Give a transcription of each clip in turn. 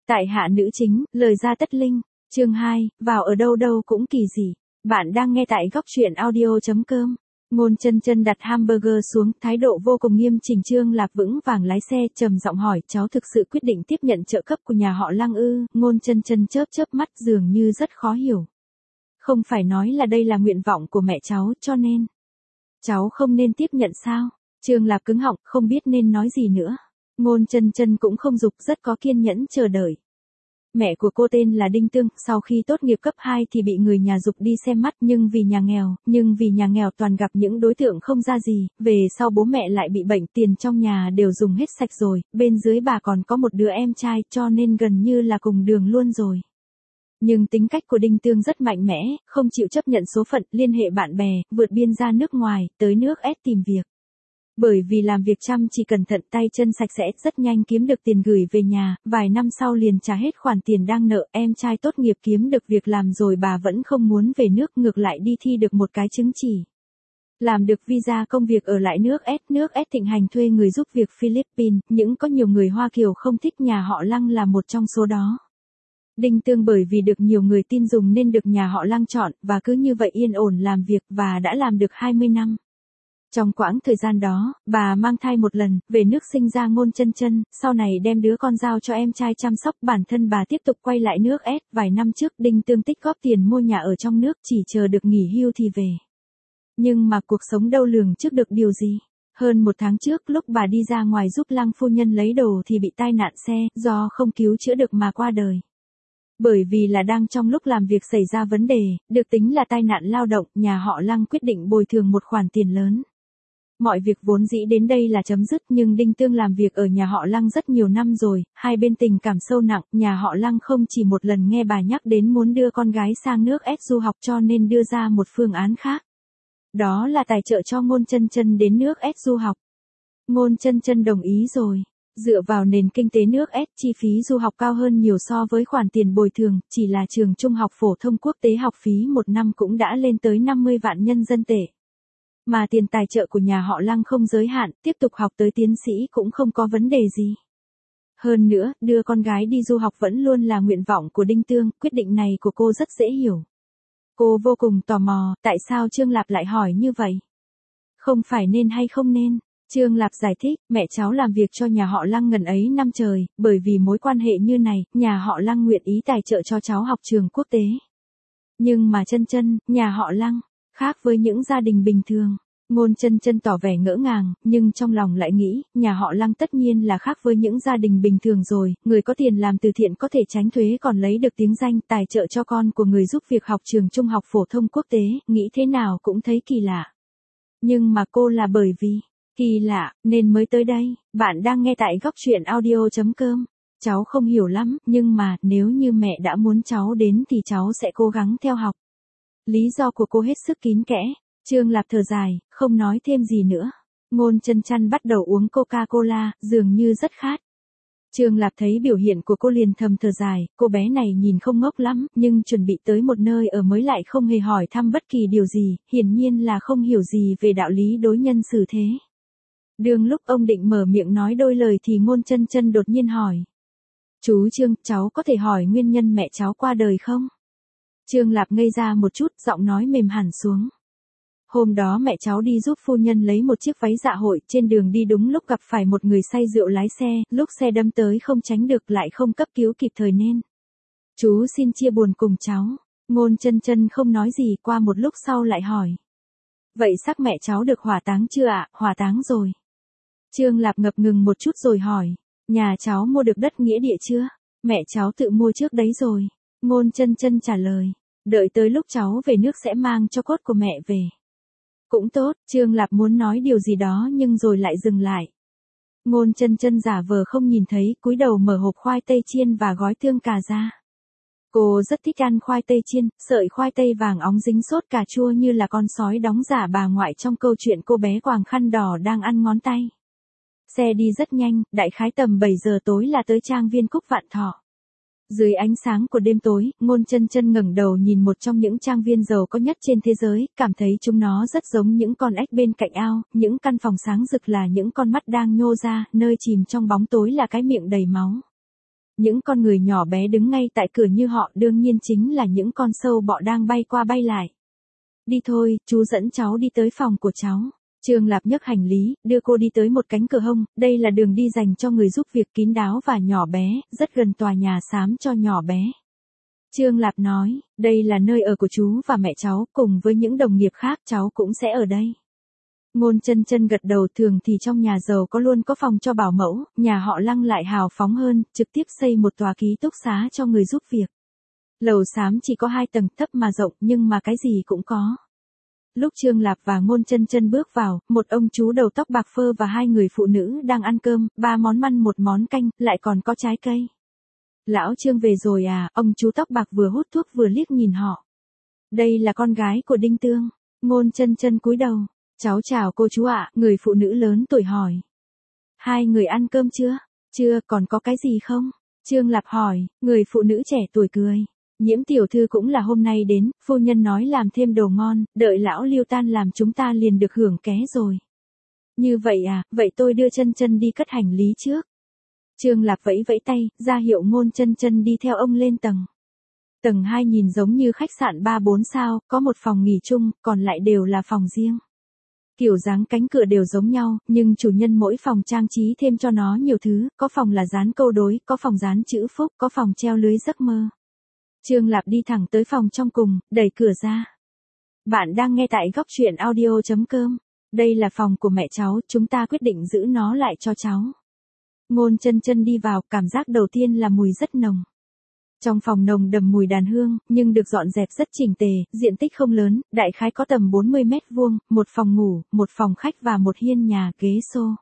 Tại hạ nữ chính, lời ra tất linh, chương 2, vào ở đâu đâu cũng kỳ dị. Bạn đang nghe tại góc truyện audio.com. Ngôn Chân Chân đặt hamburger xuống, thái độ vô cùng nghiêm chỉnh. Trương Lạp vững vàng lái xe, trầm giọng hỏi, cháu thực sự quyết định tiếp nhận trợ cấp của nhà họ Lăng ư? Ngôn Chân Chân chớp chớp mắt, dường như rất khó hiểu. Không phải nói là đây là nguyện vọng của mẹ cháu, cho nên cháu không nên tiếp nhận sao? Trương Lạp cứng họng, không biết nên nói gì nữa. Ngôn Chân Chân cũng không giục, rất có kiên nhẫn chờ đợi. Mẹ của cô tên là Đinh Tương, sau khi tốt nghiệp cấp 2 thì bị người nhà giục đi xem mắt, nhưng vì nhà nghèo toàn gặp những đối tượng không ra gì, về sau bố mẹ lại bị bệnh, tiền trong nhà đều dùng hết sạch rồi, bên dưới bà còn có một đứa em trai, cho nên gần như là cùng đường luôn rồi. Nhưng tính cách của Đinh Tương rất mạnh mẽ, không chịu chấp nhận số phận, liên hệ bạn bè, vượt biên ra nước ngoài, tới nước S tìm việc. Bởi vì làm việc chăm chỉ cẩn thận, tay chân sạch sẽ, rất nhanh kiếm được tiền gửi về nhà, vài năm sau liền trả hết khoản tiền đang nợ. Em trai tốt nghiệp kiếm được việc làm rồi, bà vẫn không muốn về nước, ngược lại đi thi được một cái chứng chỉ. Làm được visa công việc ở lại nước S thịnh hành thuê người giúp việc Philippines, những có nhiều người Hoa Kiều không thích, nhà họ Lăng là một trong số đó. Đinh Tương bởi vì được nhiều người tin dùng nên được nhà họ Lăng chọn, và cứ như vậy yên ổn làm việc, và đã làm được 20 năm. Trong quãng thời gian đó, bà mang thai một lần, về nước sinh ra Ngôn Chân Chân, sau này đem đứa con giao cho em trai chăm sóc, bản thân bà tiếp tục quay lại nước S. Vài năm trước Đinh Tương tích góp tiền mua nhà ở trong nước, chỉ chờ được nghỉ hưu thì về. Nhưng mà cuộc sống đâu lường trước được điều gì. Hơn một tháng trước, lúc bà đi ra ngoài giúp Lăng phu nhân lấy đồ thì bị tai nạn xe, do không cứu chữa được mà qua đời. Bởi vì là đang trong lúc làm việc xảy ra vấn đề, được tính là tai nạn lao động, nhà họ Lăng quyết định bồi thường một khoản tiền lớn. Mọi việc vốn dĩ đến đây là chấm dứt, nhưng Đinh Tương làm việc ở nhà họ Lăng rất nhiều năm rồi, hai bên tình cảm sâu nặng, nhà họ Lăng không chỉ một lần nghe bà nhắc đến muốn đưa con gái sang nước S du học, cho nên đưa ra một phương án khác. Đó là tài trợ cho Ngôn Chân Chân đến nước S du học. Ngôn Chân Chân đồng ý rồi. Dựa vào nền kinh tế nước S, chi phí du học cao hơn nhiều so với khoản tiền bồi thường, chỉ là trường trung học phổ thông quốc tế học phí một năm cũng đã lên tới 50 vạn nhân dân tệ. Mà tiền tài trợ của nhà họ Lăng không giới hạn, tiếp tục học tới tiến sĩ cũng không có vấn đề gì. Hơn nữa, đưa con gái đi du học vẫn luôn là nguyện vọng của Đinh Tương, quyết định này của cô rất dễ hiểu. Cô vô cùng tò mò, tại sao Trương Lạp lại hỏi như vậy? Không phải nên hay không nên? Trương Lạp giải thích, mẹ cháu làm việc cho nhà họ Lăng ngần ấy năm trời, bởi vì mối quan hệ như này, nhà họ Lăng nguyện ý tài trợ cho cháu học trường quốc tế. Nhưng mà Chân Chân, nhà họ Lăng khác với những gia đình bình thường. Ngôn Chân Chân tỏ vẻ ngỡ ngàng, nhưng trong lòng lại nghĩ, nhà họ Lăng tất nhiên là khác với những gia đình bình thường rồi, người có tiền làm từ thiện có thể tránh thuế còn lấy được tiếng danh, tài trợ cho con của người giúp việc học trường trung học phổ thông quốc tế, nghĩ thế nào cũng thấy kỳ lạ. Nhưng mà cô là bởi vì kỳ lạ nên mới tới đây. Bạn đang nghe tại góc truyện audio.com. Cháu không hiểu lắm, nhưng mà nếu như mẹ đã muốn cháu đến thì cháu sẽ cố gắng theo học. Lý do của cô hết sức kín kẽ. Trương Lạp thở dài, không nói thêm gì nữa. Ngôn Chân Chân bắt đầu uống Coca-Cola, dường như rất khát. Trương Lạp thấy biểu hiện của cô liền thầm thở dài, cô bé này nhìn không ngốc lắm, nhưng chuẩn bị tới một nơi ở mới lại không hề hỏi thăm bất kỳ điều gì, hiển nhiên là không hiểu gì về đạo lý đối nhân xử thế. Đương lúc ông định mở miệng nói đôi lời thì Ngôn Chân Chân đột nhiên hỏi. Chú Trương, cháu có thể hỏi nguyên nhân mẹ cháu qua đời không? Trương Lạp ngây ra một chút, giọng nói mềm hẳn xuống. Hôm đó mẹ cháu đi giúp phu nhân lấy một chiếc váy dạ hội, trên đường đi đúng lúc gặp phải một người say rượu lái xe, lúc xe đâm tới không tránh được lại không cấp cứu kịp thời nên. Chú xin chia buồn cùng cháu. Ngôn Chân Chân không nói gì, qua một lúc sau lại hỏi. Vậy xác mẹ cháu được hỏa táng chưa ạ? Hỏa táng rồi. Trương Lạp ngập ngừng một chút rồi hỏi. Nhà cháu mua được đất nghĩa địa chưa? Mẹ cháu tự mua trước đấy rồi. Ngôn Chân Chân trả lời. Đợi tới lúc cháu về nước sẽ mang cho cốt của mẹ về. Cũng tốt, Trương Lạp muốn nói điều gì đó nhưng rồi lại dừng lại. Ngôn Chân Chân giả vờ không nhìn thấy, cúi đầu mở hộp khoai tây chiên và gói tương cà ra. Cô rất thích ăn khoai tây chiên, sợi khoai tây vàng óng dính sốt cà chua như là con sói đóng giả bà ngoại trong câu chuyện cô bé quàng khăn đỏ đang ăn ngón tay. Xe đi rất nhanh, đại khái tầm 7 giờ tối là tới trang viên Cúc Vạn Thọ. Dưới ánh sáng của đêm tối, Ngôn Chân Chân ngẩng đầu nhìn một trong những trang viên giàu có nhất trên thế giới, cảm thấy chúng nó rất giống những con ếch bên cạnh ao, những căn phòng sáng rực là những con mắt đang nhô ra, nơi chìm trong bóng tối là cái miệng đầy máu. Những con người nhỏ bé đứng ngay tại cửa như họ đương nhiên chính là những con sâu bọ đang bay qua bay lại. Đi thôi, chú dẫn cháu đi tới phòng của cháu. Trương Lạp nhấc hành lý, đưa cô đi tới một cánh cửa hông, đây là đường đi dành cho người giúp việc kín đáo và nhỏ bé, rất gần tòa nhà xám cho nhỏ bé. Trương Lạp nói, đây là nơi ở của chú và mẹ cháu, cùng với những đồng nghiệp khác cháu cũng sẽ ở đây. Ngôn Chân Chân gật đầu, thường thì trong nhà giàu luôn có phòng cho bảo mẫu, nhà họ Lăng lại hào phóng hơn, trực tiếp xây một tòa ký túc xá cho người giúp việc. Lầu xám chỉ có 2 tầng, thấp mà rộng nhưng mà cái gì cũng có. Lúc Trương Lạp và Ngôn Chân Chân bước vào, một ông chú đầu tóc bạc phơ và 2 người phụ nữ đang ăn cơm, 3 món măn 1 món canh, lại còn có trái cây. Lão Trương về rồi à, ông chú tóc bạc vừa hút thuốc vừa liếc nhìn họ. Đây là con gái của Đinh Tương. Ngôn Chân Chân cúi đầu. Cháu chào cô chú ạ, người phụ nữ lớn tuổi hỏi. 2 người ăn cơm chưa? Chưa, còn có cái gì không? Trương Lạp hỏi, người phụ nữ trẻ tuổi cười. Nhiễm tiểu thư cũng là hôm nay đến, phu nhân nói làm thêm đồ ngon, đợi lão Lưu tan làm chúng ta liền được hưởng ké rồi. Như vậy à, vậy tôi đưa Chân Chân đi cất hành lý trước. Trương Lạp vẫy vẫy tay, ra hiệu Ngôn Chân Chân đi theo ông lên tầng. Tầng 2 nhìn giống như khách sạn 3-4 sao, có một phòng nghỉ chung, còn lại đều là phòng riêng. Kiểu dáng cánh cửa đều giống nhau, nhưng chủ nhân mỗi phòng trang trí thêm cho nó nhiều thứ, có phòng là dán câu đối, có phòng dán chữ phúc, có phòng treo lưới giấc mơ. Trương Lạp đi thẳng tới phòng trong cùng, đẩy cửa ra. Bạn đang nghe tại góc truyện audio.com. Đây là phòng của mẹ cháu, chúng ta quyết định giữ nó lại cho cháu. Ngôn Chân Chân đi vào, cảm giác đầu tiên là mùi rất nồng. Trong phòng nồng đậm mùi đàn hương, nhưng được dọn dẹp rất chỉnh tề, diện tích không lớn, đại khái có tầm 40 mét vuông, một phòng ngủ, một phòng khách và một hiên nhà, ghế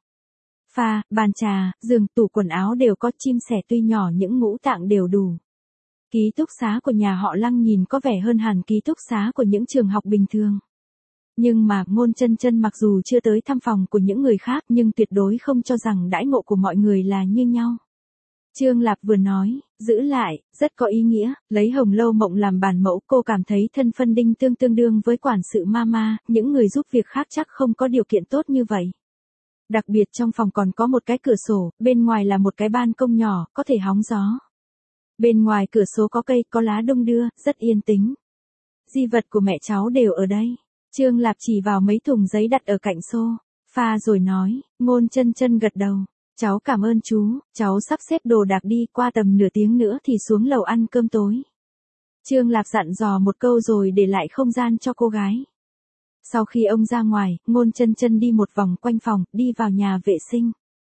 sofa, bàn trà, giường, tủ quần áo đều có, chim sẻ tuy nhỏ những ngũ tạng đều đủ. Ký túc xá của nhà họ Lăng nhìn có vẻ hơn hẳn ký túc xá của những trường học bình thường. Nhưng mà Ngôn Chân Chân mặc dù chưa tới thăm phòng của những người khác nhưng tuyệt đối không cho rằng đãi ngộ của mọi người là như nhau. Trương Lạp vừa nói, giữ lại, rất có ý nghĩa, lấy Hồng Lâu Mộng làm bản mẫu, cô cảm thấy thân phân Đinh Tương tương đương với quản sự mama, những người giúp việc khác chắc không có điều kiện tốt như vậy. Đặc biệt trong phòng còn có một cái cửa sổ, bên ngoài là một cái ban công nhỏ, có thể hóng gió. Bên ngoài cửa sổ có cây, có lá đung đưa, rất yên tĩnh. Di vật của mẹ cháu đều ở đây. Trương Lạp chỉ vào mấy thùng giấy đặt ở cạnh sofa rồi nói, Ngôn Chân Chân gật đầu. Cháu cảm ơn chú, cháu sắp xếp đồ đạc đi, qua tầm nửa tiếng nữa thì xuống lầu ăn cơm tối. Trương Lạp dặn dò một câu rồi để lại không gian cho cô gái. Sau khi ông ra ngoài, Ngôn Chân Chân đi một vòng quanh phòng, đi vào nhà vệ sinh.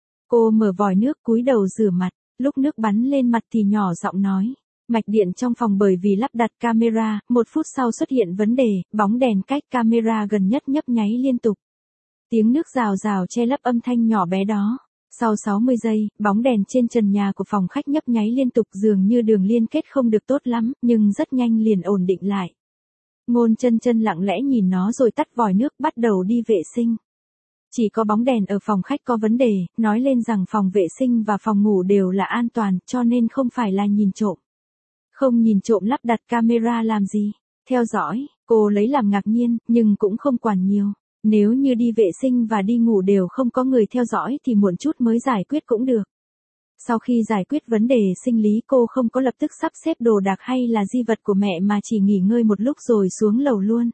Cô mở vòi nước cúi đầu rửa mặt, lúc nước bắn lên mặt thì nhỏ giọng nói. Mạch điện trong phòng bởi vì lắp đặt camera, 1 phút sau xuất hiện vấn đề, bóng đèn cách camera gần nhất nhấp nháy liên tục. Tiếng nước rào rào che lấp âm thanh nhỏ bé đó. Sau 60 giây, bóng đèn trên trần nhà của phòng khách nhấp nháy liên tục, dường như đường liên kết không được tốt lắm, nhưng rất nhanh liền ổn định lại. Ngôn Chân Chân lặng lẽ nhìn nó rồi tắt vòi nước, bắt đầu đi vệ sinh. Chỉ có bóng đèn ở phòng khách có vấn đề, nói lên rằng phòng vệ sinh và phòng ngủ đều là an toàn, cho nên không phải là nhìn trộm. Không nhìn trộm lắp đặt camera làm gì? Theo dõi, cô lấy làm ngạc nhiên, nhưng cũng không quản nhiều. Nếu như đi vệ sinh và đi ngủ đều không có người theo dõi thì muộn chút mới giải quyết cũng được. Sau khi giải quyết vấn đề sinh lý, cô không có lập tức sắp xếp đồ đạc hay là di vật của mẹ mà chỉ nghỉ ngơi một lúc rồi xuống lầu luôn.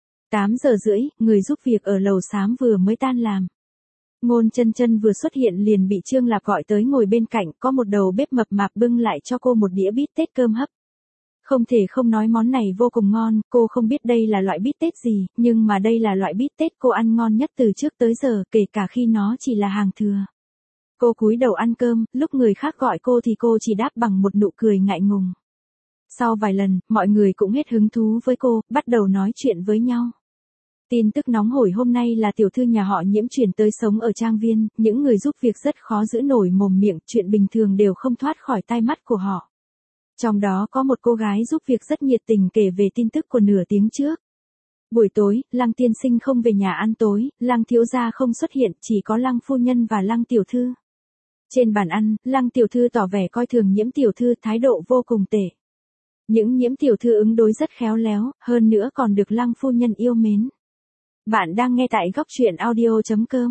8 giờ rưỡi, người giúp việc ở lầu xám vừa mới tan làm. Ngôn Chân Chân vừa xuất hiện liền bị Trương Lạp gọi tới ngồi bên cạnh, có một đầu bếp mập mạp bưng lại cho cô một đĩa bít tết cơm hấp. Không thể không nói món này vô cùng ngon, cô không biết đây là loại bít tết gì, nhưng mà đây là loại bít tết cô ăn ngon nhất từ trước tới giờ, kể cả khi nó chỉ là hàng thừa. Cô cúi đầu ăn cơm, lúc người khác gọi cô thì cô chỉ đáp bằng một nụ cười ngại ngùng. Sau vài lần, mọi người cũng hết hứng thú với cô, bắt đầu nói chuyện với nhau. Tin tức nóng hổi hôm nay là tiểu thư nhà họ Nhiễm chuyển tới sống ở trang viên, những người giúp việc rất khó giữ nổi mồm miệng, chuyện bình thường đều không thoát khỏi tai mắt của họ. Trong đó có một cô gái giúp việc rất nhiệt tình kể về tin tức của nửa tiếng trước. Buổi tối, Lăng tiên sinh không về nhà ăn tối, Lăng thiếu gia không xuất hiện, chỉ có Lăng phu nhân và Lăng tiểu thư. Trên bàn ăn, Lăng tiểu thư tỏ vẻ coi thường Nhiễm tiểu thư, thái độ vô cùng tệ. Những Nhiễm tiểu thư ứng đối rất khéo léo, hơn nữa còn được Lăng phu nhân yêu mến. Bạn đang nghe tại góc truyện audio.com.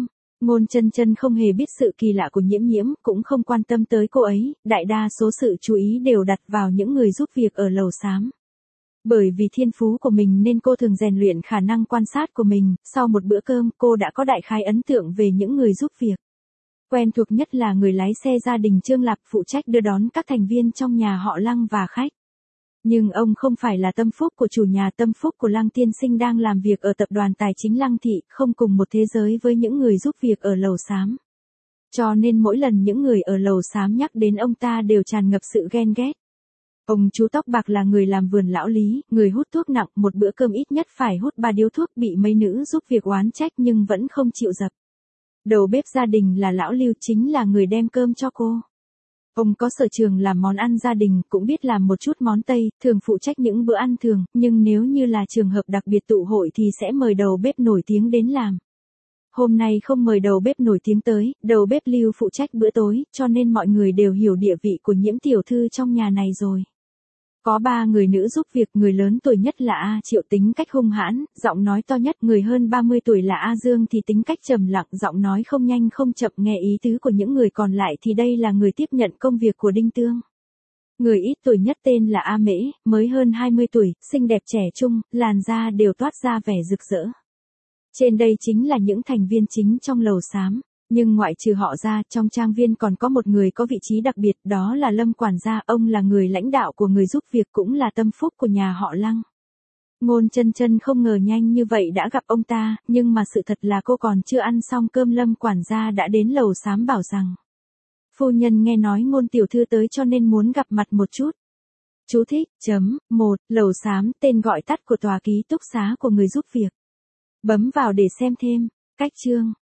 Ngôn Chân Chân không hề biết sự kỳ lạ của Nhiễm Nhiễm, cũng không quan tâm tới cô ấy, đại đa số sự chú ý đều đặt vào những người giúp việc ở lầu xám. Bởi vì thiên phú của mình nên cô thường rèn luyện khả năng quan sát của mình, sau một bữa cơm cô đã có đại khái ấn tượng về những người giúp việc. Quen thuộc nhất là người lái xe gia đình Trương Lạp phụ trách đưa đón các thành viên trong nhà họ Lăng và khách. Nhưng ông không phải là tâm phúc của chủ nhà, tâm phúc của Lăng tiên sinh đang làm việc ở tập đoàn tài chính Lăng Thị, không cùng một thế giới với những người giúp việc ở lầu xám. Cho nên mỗi lần những người ở lầu xám nhắc đến ông ta đều tràn ngập sự ghen ghét. Ông chú tóc bạc là người làm vườn lão Lý, người hút thuốc nặng, một bữa cơm ít nhất phải hút 3 điếu thuốc, bị mấy nữ giúp việc oán trách nhưng vẫn không chịu dập. Đầu bếp gia đình là lão Lưu, chính là người đem cơm cho cô. Ông có sở trường làm món ăn gia đình, cũng biết làm một chút món Tây, thường phụ trách những bữa ăn thường, nhưng nếu như là trường hợp đặc biệt tụ hội thì sẽ mời đầu bếp nổi tiếng đến làm. Hôm nay không mời đầu bếp nổi tiếng tới, đầu bếp Lưu phụ trách bữa tối, cho nên mọi người đều hiểu địa vị của Nhiễm tiểu thư trong nhà này rồi. Có 3 người nữ giúp việc, người lớn tuổi nhất là A Triệu, tính cách hung hãn, giọng nói to nhất, người hơn 30 tuổi là A Dương thì tính cách trầm lặng, giọng nói không nhanh không chậm, nghe ý tứ của những người còn lại thì đây là người tiếp nhận công việc của Đinh Tương. Người ít tuổi nhất tên là A Mễ, mới hơn 20 tuổi, xinh đẹp trẻ trung, làn da đều toát ra vẻ rực rỡ. Trên đây chính là những thành viên chính trong lầu xám. Nhưng ngoại trừ họ ra, trong trang viên còn có một người có vị trí đặc biệt, đó là Lâm quản gia, ông là người lãnh đạo của người giúp việc, cũng là tâm phúc của nhà họ Lăng. Ngôn Chân Chân không ngờ nhanh như vậy đã gặp ông ta, nhưng mà sự thật là cô còn chưa ăn xong cơm Lâm quản gia đã đến lầu xám bảo rằng: phu nhân nghe nói Ngôn tiểu thư tới cho nên muốn gặp mặt một chút. Chú thích, 1, lầu xám, tên gọi tắt của tòa ký túc xá của người giúp việc. Bấm vào để xem thêm. Cách chương